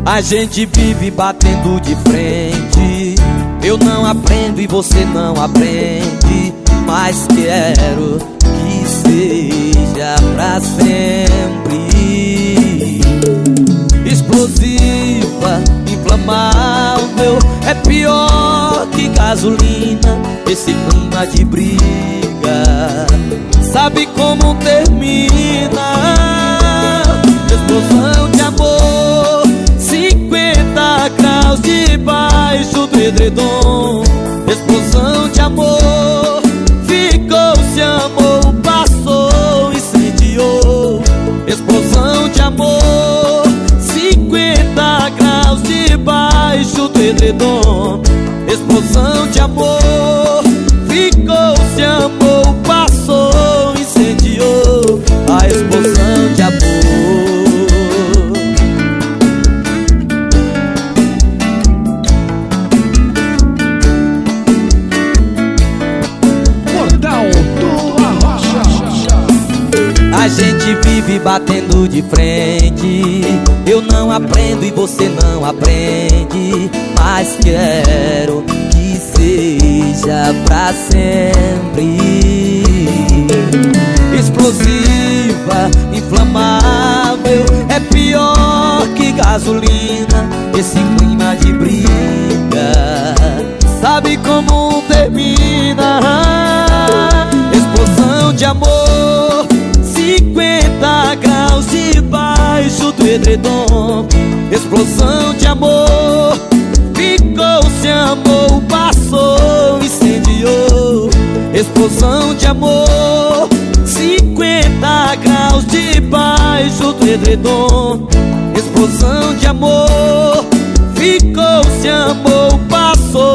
A gente vive batendo de frente. Eu não aprendo e você não aprende, mas quero que seja pra sempre. Explosiva, inflamável, é pior que gasolina. Esse clima de briga, sabe como termina? Explosão de amor, 50 graus debaixo do edredom. Explosão de amor, ficou, se amou, passou, incendiou. Explosão de amor, 50 graus debaixo do edredom. Explosão de amor, ficou, se amou, passou, incendiou. A explosão de amor. A gente vive batendo de frente. Eu não aprendo e você não aprende, mas quero que seja pra sempre. Explosiva, inflamável, é pior que gasolina. Esse clima de briga, sabe como termina? Explosão de amor, 50 graus debaixo do edredom. Explosão de amor, ficou, se amou, passou, incendiou. Explosão de amor, 50 graus debaixo do edredom. Explosão de amor, ficou, se amou, passou,